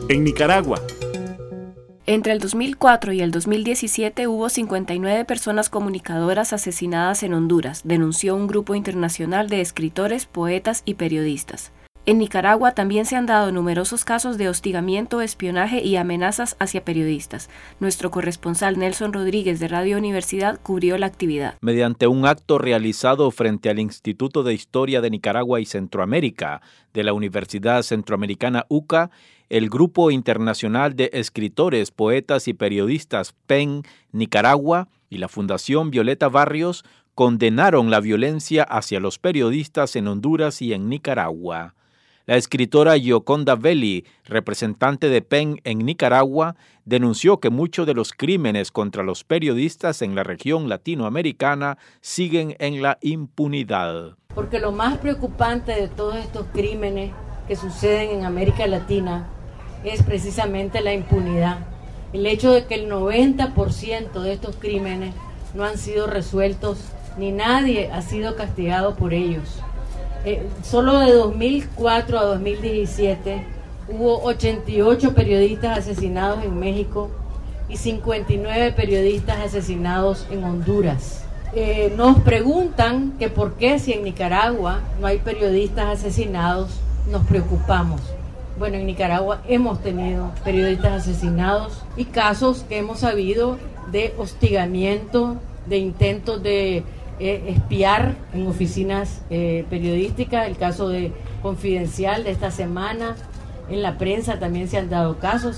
en Nicaragua. Entre el 2004 y el 2017 hubo 59 personas comunicadoras asesinadas en Honduras, denunció un grupo internacional de escritores, poetas y periodistas. En Nicaragua también se han dado numerosos casos de hostigamiento, espionaje y amenazas hacia periodistas. Nuestro corresponsal Nelson Rodríguez de Radio Universidad cubrió la actividad. Mediante un acto realizado frente al Instituto de Historia de Nicaragua y Centroamérica de la Universidad Centroamericana UCA, el Grupo Internacional de Escritores, Poetas y Periodistas PEN Nicaragua y la Fundación Violeta Barrios condenaron la violencia hacia los periodistas en Honduras y en Nicaragua. La escritora Gioconda Belli, representante de PEN en Nicaragua, denunció que muchos de los crímenes contra los periodistas en la región latinoamericana siguen en la impunidad. Porque lo más preocupante de todos estos crímenes que suceden en América Latina es precisamente la impunidad. El hecho de que el 90% de estos crímenes no han sido resueltos ni nadie ha sido castigado por ellos. Solo de 2004 a 2017 hubo 88 periodistas asesinados en México y 59 periodistas asesinados en Honduras. Nos preguntan que por qué si en Nicaragua no hay periodistas asesinados nos preocupamos. Bueno, en Nicaragua hemos tenido periodistas asesinados y casos que hemos sabido de hostigamiento, de intentos de espiar en oficinas periodísticas, el caso de Confidencial de esta semana. En la prensa también se han dado casos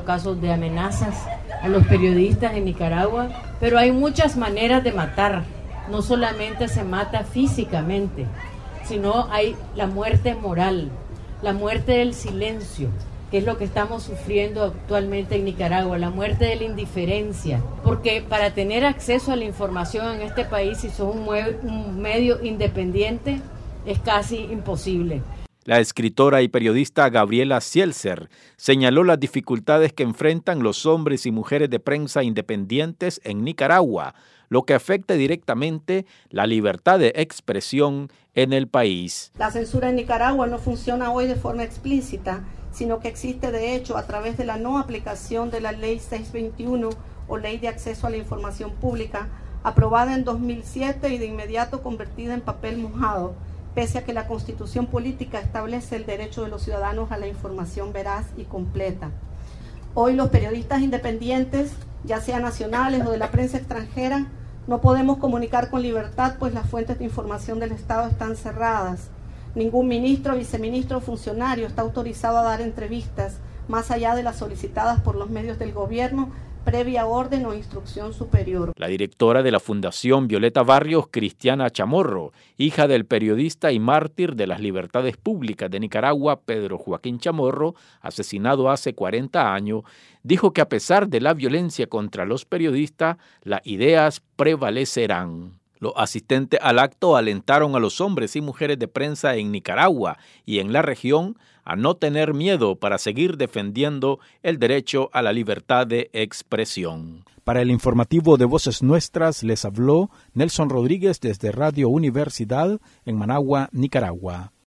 de amenazas a los periodistas en Nicaragua, pero hay muchas maneras de matar. No solamente se mata físicamente, sino hay la muerte moral, la muerte del silencio, que es lo que estamos sufriendo actualmente en Nicaragua, la muerte de la indiferencia, porque para tener acceso a la información en este país, si sos un medio independiente, es casi imposible. La escritora y periodista Gabriela Sielzer señaló las dificultades que enfrentan los hombres y mujeres de prensa independientes en Nicaragua, lo que afecta directamente la libertad de expresión en el país. La censura en Nicaragua no funciona hoy de forma explícita, sino que existe de hecho a través de la no aplicación de la Ley 621 o Ley de Acceso a la Información Pública, aprobada en 2007 y de inmediato convertida en papel mojado, pese a que la Constitución Política establece el derecho de los ciudadanos a la información veraz y completa. Hoy los periodistas independientes, ya sean nacionales o de la prensa extranjera, no podemos comunicar con libertad, pues las fuentes de información del Estado están cerradas. Ningún ministro, viceministro o funcionario está autorizado a dar entrevistas más allá de las solicitadas por los medios del gobierno, previa orden o instrucción superior. La directora de la Fundación Violeta Barrios, Cristiana Chamorro, hija del periodista y mártir de las libertades públicas de Nicaragua, Pedro Joaquín Chamorro, asesinado hace 40 años, dijo que a pesar de la violencia contra los periodistas, las ideas prevalecerán. Los asistentes al acto alentaron a los hombres y mujeres de prensa en Nicaragua y en la región a no tener miedo para seguir defendiendo el derecho a la libertad de expresión. Para el informativo de Voces Nuestras les habló Nelson Rodríguez desde Radio Universidad en Managua, Nicaragua.